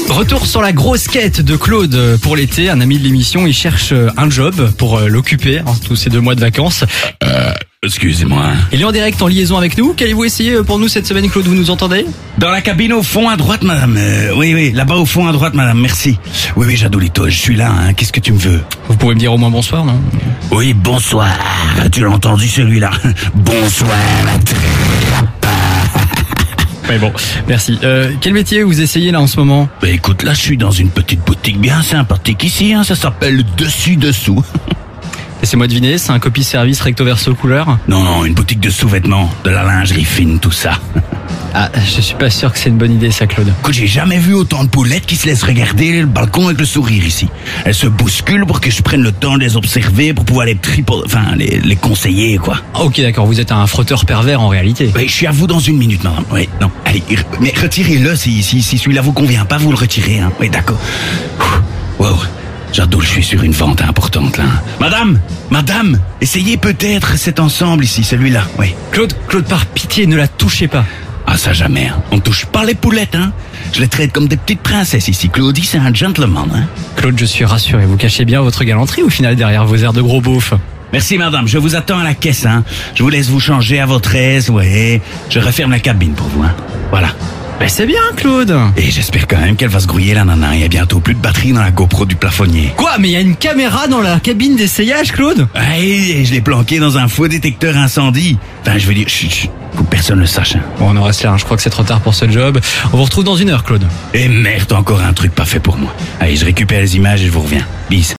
Retour sur la grosse quête de Claude pour l'été. Un ami de l'émission, il cherche un job pour l'occuper tous ces 2 mois de vacances. Excusez-moi. Il est en direct, en liaison avec nous. Qu'allez-vous essayer pour nous cette semaine, Claude? Vous nous entendez? Dans la cabine au fond à droite, madame. Oui, là-bas au fond à droite, madame, merci. Oui, Jadolito, je suis là, hein. Qu'est-ce que tu me veux? Vous pouvez me dire au moins bonsoir, non? Oui, bonsoir. Tu l'as entendu celui-là? Bonsoir. Mais bon, merci. Quel métier vous essayez là en ce moment? Bah écoute, là je suis dans une petite boutique bien sympathique ici, hein. Ça s'appelle Dessus-Dessous. Laissez-moi deviner, c'est un copie-service recto verso couleur? Non, une boutique de sous-vêtements, de la lingerie fine, tout ça. Ah, je suis pas sûr que c'est une bonne idée ça, Claude. Écoute, j'ai jamais vu autant de poulettes qui se laissent regarder le balcon avec le sourire ici. Elles se bousculent pour que je prenne le temps de les observer, pour pouvoir les conseiller, quoi. Ok, d'accord, vous êtes un frotteur pervers en réalité. Oui, je suis à vous dans une minute, madame. Oui, non, allez, mais retirez-le si celui-là vous convient pas, vous le retirez, hein. Oui, d'accord. Wow. J'adore, je suis sur une vente importante, là. Madame, essayez peut-être cet ensemble ici, celui-là, oui. Claude, par pitié, ne la touchez pas. Ah, ça jamais, hein. On touche pas les poulettes, hein. Je les traite comme des petites princesses ici. Claudie, c'est un gentleman, hein. Claude, je suis rassuré, vous cachez bien votre galanterie au final derrière vos airs de gros beauf. Merci, madame, je vous attends à la caisse, hein. Je vous laisse vous changer à votre aise, ouais. Je referme la cabine pour vous, hein. Voilà. Ben c'est bien, Claude. Et j'espère quand même qu'elle va se grouiller, la nana. Il y a bientôt plus de batterie dans la GoPro du plafonnier. Quoi? Mais il y a une caméra dans la cabine d'essayage, Claude? Et je l'ai planqué dans un faux détecteur incendie. Enfin, je veux dire, chut, faut que personne ne le sache, hein. Bon, on en reste là, hein. Je crois que c'est trop tard pour ce job. On vous retrouve dans 1 heure, Claude. Et merde, encore un truc pas fait pour moi. Allez, je récupère les images et je vous reviens. Bis.